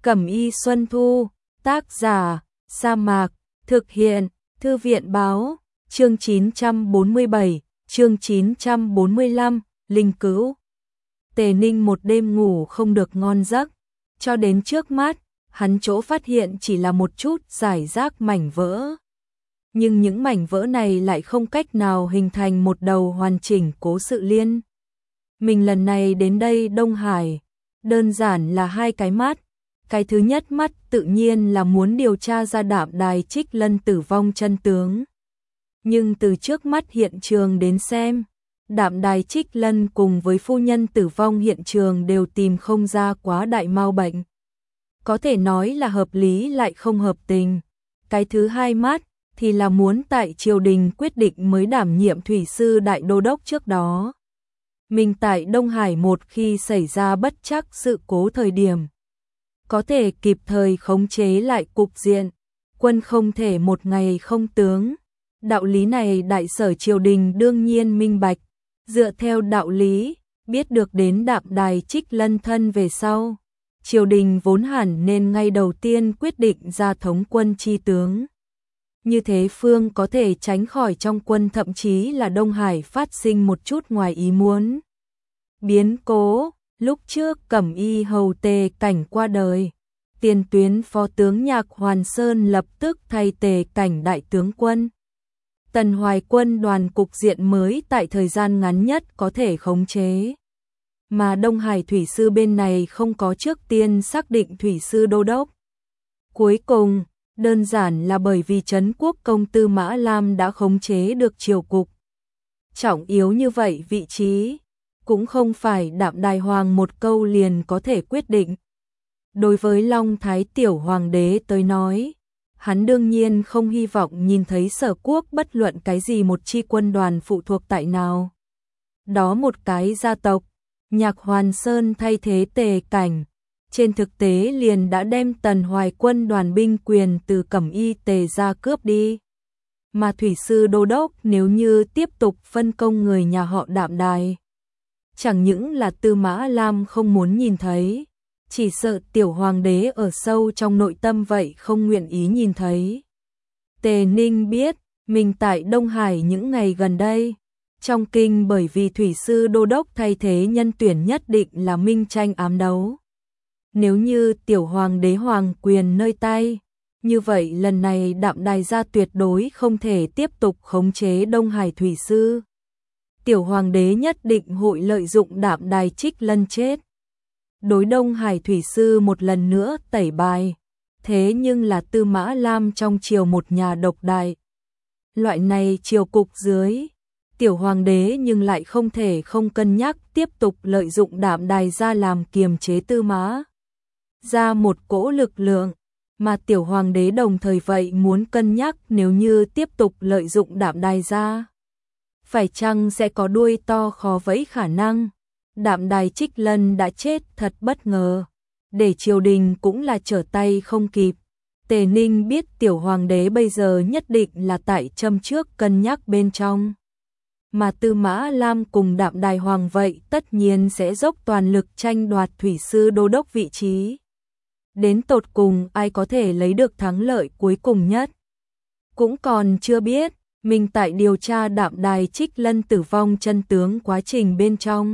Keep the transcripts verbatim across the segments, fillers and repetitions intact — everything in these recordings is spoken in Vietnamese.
Cẩm y Xuân Thu, tác giả, Sa Mạc, thực hiện, Thư viện báo, chương chín trăm bốn mươi bảy, chương chín trăm bốn mươi lăm, Linh Cữu. Tề Ninh một đêm ngủ không được ngon giấc, cho đến trước mắt, hắn chỗ phát hiện chỉ là một chút rải rác mảnh vỡ. Nhưng những mảnh vỡ này lại không cách nào hình thành một đầu hoàn chỉnh cố sự liên. Mình lần này đến đây Đông Hải, đơn giản là hai cái mắt. Cái thứ nhất mắt tự nhiên là muốn điều tra ra Đạm Đài Trích Lân tử vong chân tướng. Nhưng từ trước mắt hiện trường đến xem, Đạm Đài Trích Lân cùng với phu nhân tử vong hiện trường đều tìm không ra quá đại mau bệnh. Có thể nói là hợp lý lại không hợp tình. Cái thứ hai mắt thì là muốn tại triều đình quyết định mới đảm nhiệm thủy sư đại đô đốc trước đó. Mình tại Đông Hải một khi xảy ra bất trắc sự cố thời điểm, có thể kịp thời khống chế lại cục diện, quân không thể một ngày không tướng. Đạo lý này đại sở triều đình đương nhiên minh bạch, dựa theo đạo lý, biết được đến Đạm Đài Trích Lân thân về sau. Triều đình vốn hẳn nên ngay đầu tiên quyết định ra thống quân chi tướng. Như thế phương có thể tránh khỏi trong quân thậm chí là Đông Hải phát sinh một chút ngoài ý muốn. Biến cố, lúc trước Cẩm y hầu Tề Cảnh qua đời, tiền tuyến phó tướng Nhạc Hoàn Sơn lập tức thay Tề Cảnh đại tướng quân. Tần Hoài quân đoàn cục diện mới tại thời gian ngắn nhất có thể khống chế. Mà Đông Hải thủy sư bên này không có trước tiên xác định thủy sư đô đốc. Cuối cùng, đơn giản là bởi vì Trấn Quốc công Tư Mã Lam đã khống chế được triều cục. Trọng yếu như vậy vị trí, cũng không phải Đạm Đài Hoàng một câu liền có thể quyết định. Đối với Long Thái Tiểu Hoàng đế tới nói, hắn đương nhiên không hy vọng nhìn thấy Sở Quốc bất luận cái gì một chi quân đoàn phụ thuộc tại nào. Đó một cái gia tộc, Nhạc Hoàn Sơn thay thế Tề Cảnh, trên thực tế liền đã đem Tần Hoài quân đoàn binh quyền từ Cẩm y Tề ra cướp đi. Mà thủy sư đô đốc nếu như tiếp tục phân công người nhà họ Đạm Đài, chẳng những là Tư Mã Lam không muốn nhìn thấy, chỉ sợ Tiểu Hoàng đế ở sâu trong nội tâm vậy không nguyện ý nhìn thấy. Tề Ninh biết, mình tại Đông Hải những ngày gần đây, trong kinh bởi vì thủy sư đô đốc thay thế nhân tuyển nhất định là minh tranh ám đấu. Nếu như Tiểu Hoàng đế hoàng quyền nơi tay, như vậy lần này Đạm Đài gia tuyệt đối không thể tiếp tục khống chế Đông Hải thủy sư. Tiểu Hoàng đế nhất định hội lợi dụng Đạm Đài Trích Lân chết. Đối Đông Hải thủy sư một lần nữa tẩy bài, thế nhưng là Tư Mã Lam trong triều một nhà độc đại. Loại này triều cục dưới, Tiểu Hoàng đế nhưng lại không thể không cân nhắc tiếp tục lợi dụng Đạm Đài ra làm kiềm chế Tư Mã ra một cỗ lực lượng, mà Tiểu Hoàng đế đồng thời vậy muốn cân nhắc nếu như tiếp tục lợi dụng Đạm Đài ra, phải chăng sẽ có đuôi to khó vẫy khả năng. Đạm Đài Trích Lân đã chết thật bất ngờ, để triều đình cũng là trở tay không kịp. Tề Ninh biết Tiểu Hoàng đế bây giờ nhất định là tại châm trước cân nhắc bên trong. Mà Tư Mã Lam cùng Đạm Đài Hoàng vậy tất nhiên sẽ dốc toàn lực tranh đoạt thủy sư đô đốc vị trí. Đến tột cùng ai có thể lấy được thắng lợi cuối cùng nhất, cũng còn chưa biết. Mình tại điều tra Đạm Đài Trích Lân tử vong chân tướng quá trình bên trong,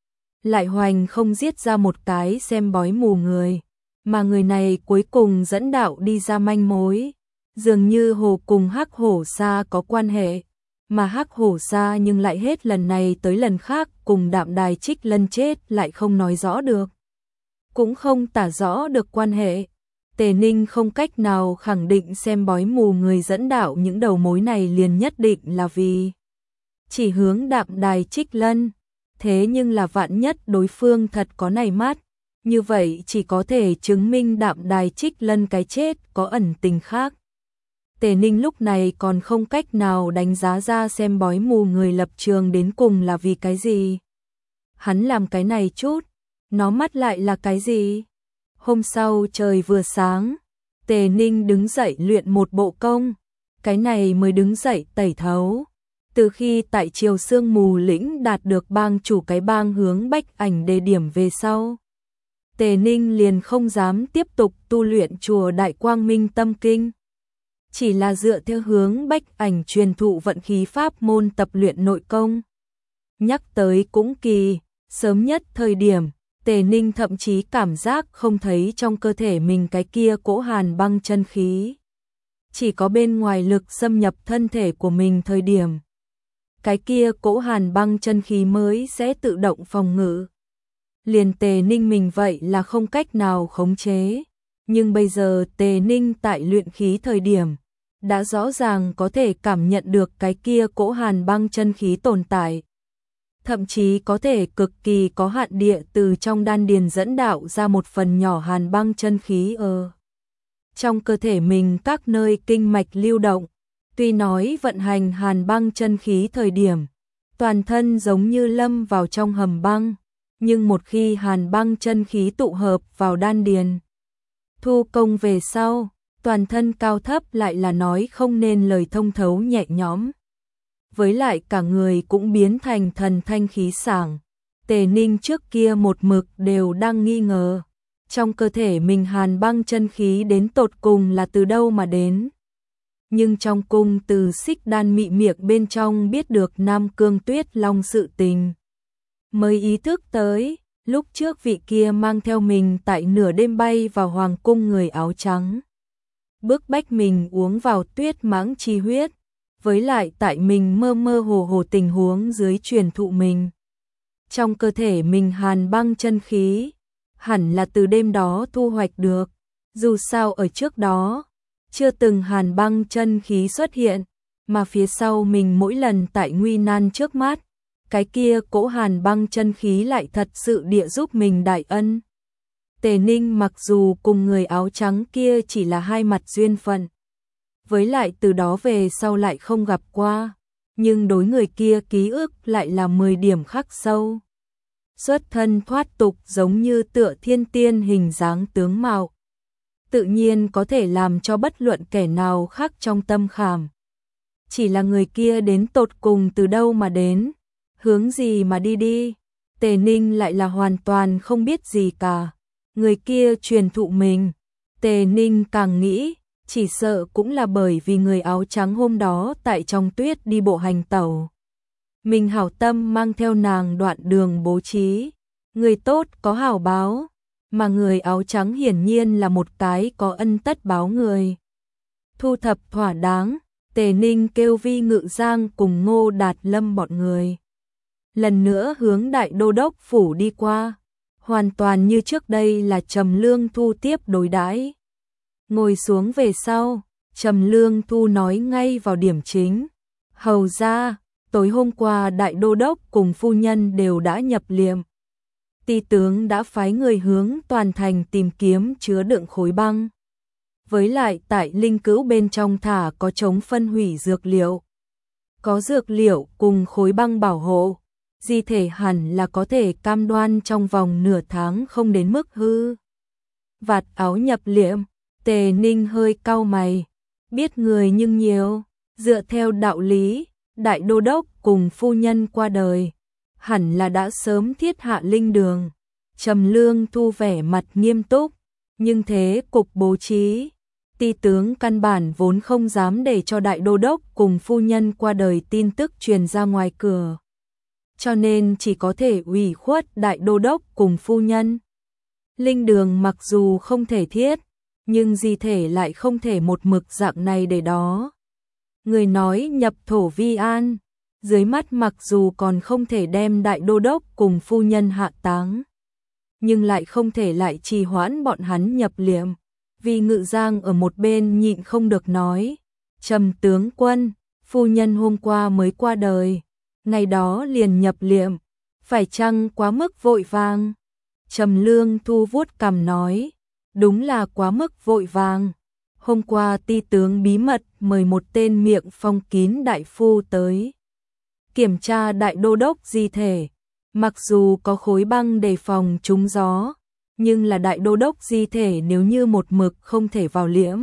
lại hoành không giết ra một cái xem bói mù người, mà người này cuối cùng dẫn đạo đi ra manh mối, dường như hồ cùng Hắc Hổ Sa có quan hệ, mà Hắc Hổ Sa nhưng lại hết lần này tới lần khác cùng Đạm Đài Trích Lân chết lại không nói rõ được, cũng không tả rõ được quan hệ. Tề Ninh không cách nào khẳng định xem bói mù người dẫn đạo những đầu mối này liền nhất định là vì chỉ hướng Đạm Đài Trích Lân. Thế nhưng là vạn nhất đối phương thật có này mắt, như vậy chỉ có thể chứng minh Đạm Đài Trích Lân cái chết có ẩn tình khác. Tề Ninh lúc này còn không cách nào đánh giá ra xem bói mù người lập trường đến cùng là vì cái gì. Hắn làm cái này chút, nó mắt lại là cái gì? Hôm sau trời vừa sáng, Tề Ninh đứng dậy luyện một bộ công, cái này mới đứng dậy tẩy thấu. Từ khi tại Triều Sương Mù Lĩnh đạt được bang chủ cái bang hướng Bách Ảnh đề điểm về sau, Tề Ninh liền không dám tiếp tục tu luyện chùa Đại Quang Minh Tâm Kinh. Chỉ là dựa theo hướng Bách Ảnh truyền thụ vận khí pháp môn tập luyện nội công. Nhắc tới cũng kỳ, sớm nhất thời điểm, Tề Ninh thậm chí cảm giác không thấy trong cơ thể mình cái kia cỗ hàn băng chân khí. Chỉ có bên ngoài lực xâm nhập thân thể của mình thời điểm. Cái kia cỗ hàn băng chân khí mới sẽ tự động phòng ngự. Liền Tề Ninh mình vậy là không cách nào khống chế. Nhưng bây giờ Tề Ninh tại luyện khí thời điểm, đã rõ ràng có thể cảm nhận được cái kia cỗ hàn băng chân khí tồn tại. Thậm chí có thể cực kỳ có hạn địa từ trong đan điền dẫn đạo ra một phần nhỏ hàn băng chân khí ở trong cơ thể mình các nơi kinh mạch lưu động. Tuy nói vận hành hàn băng chân khí thời điểm, toàn thân giống như lâm vào trong hầm băng, nhưng một khi hàn băng chân khí tụ hợp vào đan điền, thu công về sau, toàn thân cao thấp lại là nói không nên lời thông thấu nhẹ nhõm. Với lại cả người cũng biến thành thần thanh khí sảng. Tề Ninh trước kia một mực đều đang nghi ngờ, trong cơ thể mình hàn băng chân khí đến tột cùng là từ đâu mà đến. Nhưng trong cung từ Xích Đan mị miệng bên trong biết được Nam Cương Tuyết Long sự tình, mới ý thức tới, lúc trước vị kia mang theo mình tại nửa đêm bay vào hoàng cung người áo trắng, bức bách mình uống vào tuyết mãng chi huyết, với lại tại mình mơ mơ hồ hồ tình huống dưới truyền thụ mình. Trong cơ thể mình hàn băng chân khí, hẳn là từ đêm đó thu hoạch được, dù sao ở trước đó, chưa từng hàn băng chân khí xuất hiện, mà phía sau mình mỗi lần tại nguy nan trước mắt, cái kia cỗ hàn băng chân khí lại thật sự địa giúp mình đại ân. Tề Ninh mặc dù cùng người áo trắng kia chỉ là hai mặt duyên phận, với lại từ đó về sau lại không gặp qua, nhưng đối người kia ký ức lại là mười điểm khắc sâu. Xuất thân thoát tục giống như tựa thiên tiên hình dáng tướng mạo, tự nhiên có thể làm cho bất luận kẻ nào khác trong tâm khảm. Chỉ là người kia đến tột cùng từ đâu mà đến, hướng gì mà đi đi, Tề Ninh lại là hoàn toàn không biết gì cả. Người kia truyền thụ mình, Tề Ninh càng nghĩ, chỉ sợ cũng là bởi vì người áo trắng hôm đó tại trong tuyết đi bộ hành tẩu. Mình hảo tâm mang theo nàng đoạn đường bố trí, người tốt có hảo báo, mà người áo trắng hiển nhiên là một cái có ân tất báo người. Thu thập thỏa đáng, Tề Ninh kêu Vi Ngự Giang cùng Ngô Đạt Lâm bọn người. Lần nữa hướng Đại Đô Đốc phủ đi qua, hoàn toàn như trước đây là Trầm Lương Thu tiếp đối đãi. Ngồi xuống về sau, Trầm Lương Thu nói ngay vào điểm chính. Hầu ra, tối hôm qua Đại Đô Đốc cùng phu nhân đều đã nhập liệm. Ti tướng đã phái người hướng toàn thành tìm kiếm chứa đựng khối băng. Với lại tại linh cữu bên trong thả có chống phân hủy dược liệu. Có dược liệu cùng khối băng bảo hộ, di thể hẳn là có thể cam đoan trong vòng nửa tháng không đến mức hư. Vạt áo nhập liệm, Tề Ninh hơi cau mày, biết người nhưng nhiều, dựa theo đạo lý, Đại Đô Đốc cùng phu nhân qua đời, hẳn là đã sớm thiết hạ linh đường. Trầm Lương Thu vẻ mặt nghiêm túc, nhưng thế cục bố trí, ti tướng căn bản vốn không dám để cho Đại Đô Đốc cùng phu nhân qua đời tin tức truyền ra ngoài cửa. Cho nên chỉ có thể ủy khuất Đại Đô Đốc cùng phu nhân. Linh đường mặc dù không thể thiết, nhưng di thể lại không thể một mực dạng này để đó. Người nói nhập thổ vi an, dưới mắt mặc dù còn không thể đem Đại Đô Đốc cùng phu nhân hạ táng, nhưng lại không thể lại trì hoãn bọn hắn nhập liệm. Vì Ngự Giang ở một bên nhịn không được nói, Trầm tướng quân, phu nhân hôm qua mới qua đời, ngày đó liền nhập liệm, phải chăng quá mức vội vàng? Trầm Lương Thu vuốt cằm nói, đúng là quá mức vội vàng. Hôm qua ti tướng bí mật mời một tên miệng phong kín đại phu tới kiểm tra Đại Đô Đốc di thể, mặc dù có khối băng đề phòng trúng gió, nhưng là Đại Đô Đốc di thể nếu như một mực không thể vào liễm,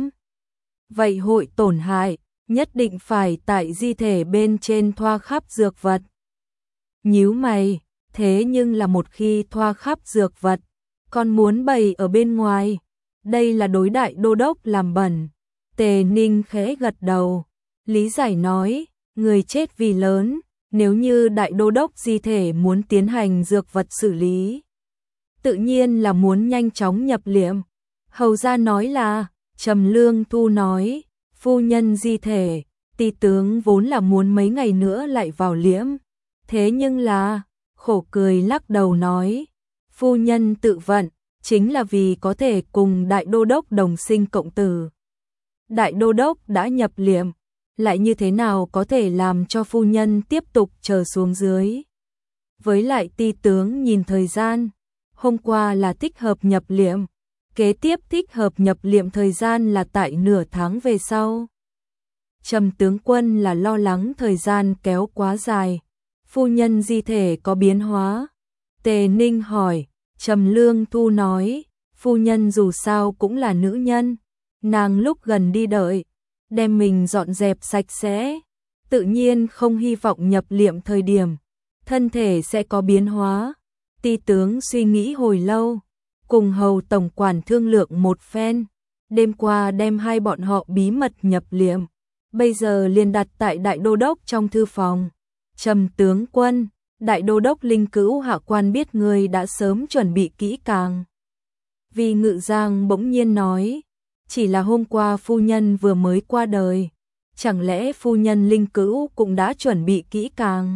vậy hội tổn hại, nhất định phải tại di thể bên trên thoa khắp dược vật. Nhíu mày, thế nhưng là một khi thoa khắp dược vật, còn muốn bày ở bên ngoài. Đây là đối đại đô đốc làm bẩn. Tề Ninh khẽ gật đầu, lý giải nói, người chết vì lớn, nếu như đại đô đốc di thể muốn tiến hành dược vật xử lý, tự nhiên là muốn nhanh chóng nhập liệm. Hầu gia nói là, Trầm Lương Thu nói, phu nhân di thể, ti tướng vốn là muốn mấy ngày nữa lại vào liễm. Thế nhưng là, khổ cười lắc đầu nói, phu nhân tự vận, chính là vì có thể cùng đại đô đốc đồng sinh cộng tử. Đại đô đốc đã nhập liệm, lại như thế nào có thể làm cho phu nhân tiếp tục chờ xuống dưới. Với lại ti tướng nhìn thời gian, hôm qua là thích hợp nhập liệm, kế tiếp thích hợp nhập liệm thời gian là tại nửa tháng về sau. Trầm tướng quân là lo lắng thời gian kéo quá dài, phu nhân di thể có biến hóa. Tề Ninh hỏi, Trầm Lương Thu nói, phu nhân dù sao cũng là nữ nhân, nàng lúc gần đi đợi, đem mình dọn dẹp sạch sẽ, tự nhiên không hy vọng nhập liệm thời điểm, thân thể sẽ có biến hóa. Ti tướng suy nghĩ hồi lâu, cùng hầu tổng quản thương lượng một phen, đêm qua đem hai bọn họ bí mật nhập liệm, bây giờ liền đặt tại đại đô đốc trong thư phòng. Trầm tướng quân, đại đô đốc Linh Cữu hạ quan biết người đã sớm chuẩn bị kỹ càng. Vì Ngự Giang bỗng nhiên nói, chỉ là hôm qua phu nhân vừa mới qua đời, chẳng lẽ phu nhân Linh Cữu cũng đã chuẩn bị kỹ càng?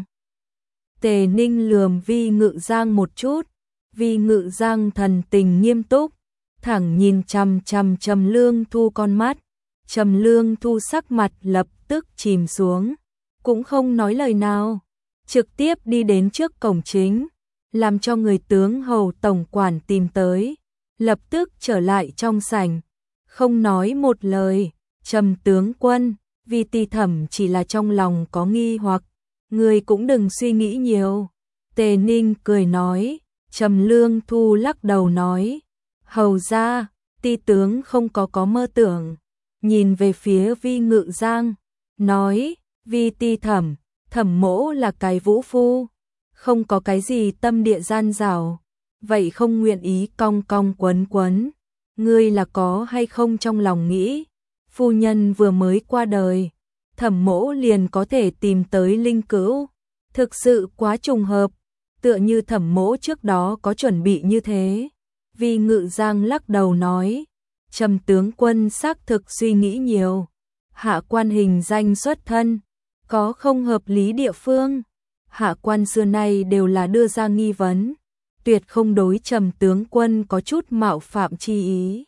Tề Ninh lườm Vi Ngự Giang một chút, Vi Ngự Giang thần tình nghiêm túc, thẳng nhìn chằm chằm Trầm Lương Thu con mắt. Trầm Lương Thu sắc mặt lập tức chìm xuống, cũng không nói lời nào, trực tiếp đi đến trước cổng chính, làm cho người tướng hầu tổng quản tìm tới, lập tức trở lại trong sảnh, không nói một lời. Trầm tướng quân, vì ti thẩm chỉ là trong lòng có nghi hoặc, người cũng đừng suy nghĩ nhiều. Tề Ninh cười nói. Trầm Lương Thu lắc đầu nói, hầu ra, ti tướng không có có mơ tưởng. Nhìn về phía Vi Ngự Giang, nói, Vi ti thẩm, thẩm mỗ là cái vũ phu, không có cái gì tâm địa gian dảo, vậy không nguyện ý cong cong quấn quấn. Ngươi là có hay không trong lòng nghĩ, phu nhân vừa mới qua đời, thẩm mỗ liền có thể tìm tới Linh Cữu, thực sự quá trùng hợp, tựa như thẩm mỗ trước đó có chuẩn bị như thế. Vi Ngự Giang lắc đầu nói, Trầm tướng quân xác thực suy nghĩ nhiều, hạ quan hình danh xuất thân, có không hợp lý địa phương, hạ quan xưa nay đều là đưa ra nghi vấn, tuyệt không đối Trầm tướng quân có chút mạo phạm chi ý.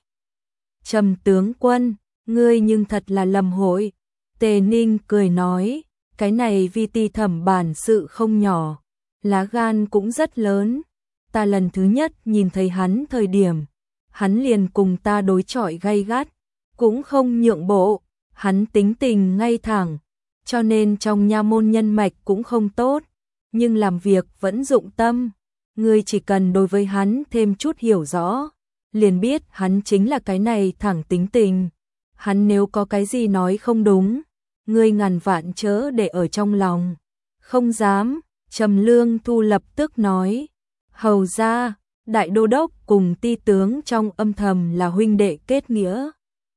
Trầm tướng quân, ngươi nhưng thật là lầm hội. Tề Ninh cười nói, cái này Vi ti thẩm bản sự không nhỏ, lá gan cũng rất lớn. Ta lần thứ nhất nhìn thấy hắn thời điểm, hắn liền cùng ta đối chọi gay gắt, cũng không nhượng bộ, hắn tính tình ngay thẳng, cho nên trong nha môn nhân mạch cũng không tốt, nhưng làm việc vẫn dụng tâm. Ngươi chỉ cần đối với hắn thêm chút hiểu rõ, liền biết hắn chính là cái này thẳng tính tình. Hắn nếu có cái gì nói không đúng, ngươi ngàn vạn chớ để ở trong lòng. Không dám. Trầm Lương Thu lập tức nói, hầu ra, đại đô đốc cùng ti tướng trong âm thầm là huynh đệ kết nghĩa.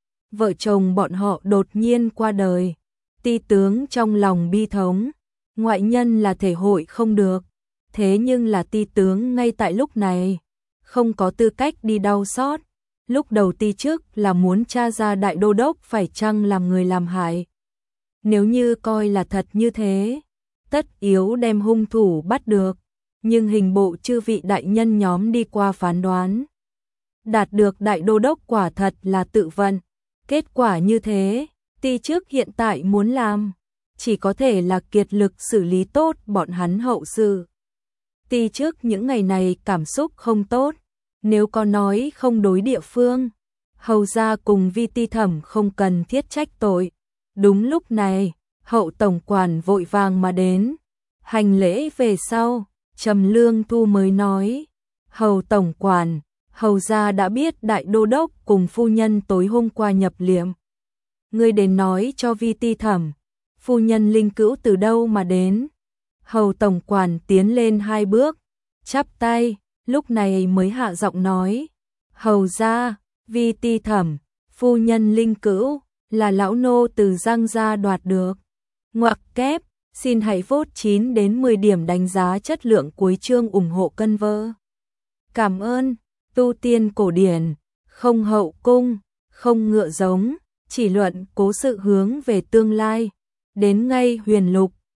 Vợ chồng bọn họ đột nhiên qua đời, ti tướng trong lòng bi thống, ngoại nhân là thể hội không được, thế nhưng là ti tướng ngay tại lúc này, không có tư cách đi đau xót. Lúc đầu ti trước là muốn tra ra đại đô đốc phải chăng làm người làm hại. Nếu như coi là thật như thế, tất yếu đem hung thủ bắt được, nhưng hình bộ chư vị đại nhân nhóm đi qua phán đoán, đạt được đại đô đốc quả thật là tự vận. Kết quả như thế, ti trước hiện tại muốn làm, chỉ có thể là kiệt lực xử lý tốt bọn hắn hậu sự. Ti trước những ngày này cảm xúc không tốt, nếu có nói không đối địa phương, hầu ra cùng Vi ti thẩm không cần thiết trách tội. Đúng lúc này, hậu tổng quản vội vàng mà đến, hành lễ về sau, Trầm Lương Thu mới nói, hầu tổng quản, hầu gia đã biết đại đô đốc cùng phu nhân tối hôm qua nhập liệm. Ngươi đến nói cho Vi ti thẩm, phu nhân Linh Cữu từ đâu mà đến. Hầu tổng quản tiến lên hai bước, chắp tay, lúc này mới hạ giọng nói, hầu ra, vi ti thẩm, phu nhân linh cữu, là lão nô từ Giang gia đoạt được. Ngoặc kép, xin hãy vote chín đến mười điểm đánh giá chất lượng cuối chương ủng hộ cân vơ. Cảm ơn, tu tiên cổ điển, không hậu cung, không ngựa giống, chỉ luận cố sự hướng về tương lai, đến ngay huyền lục,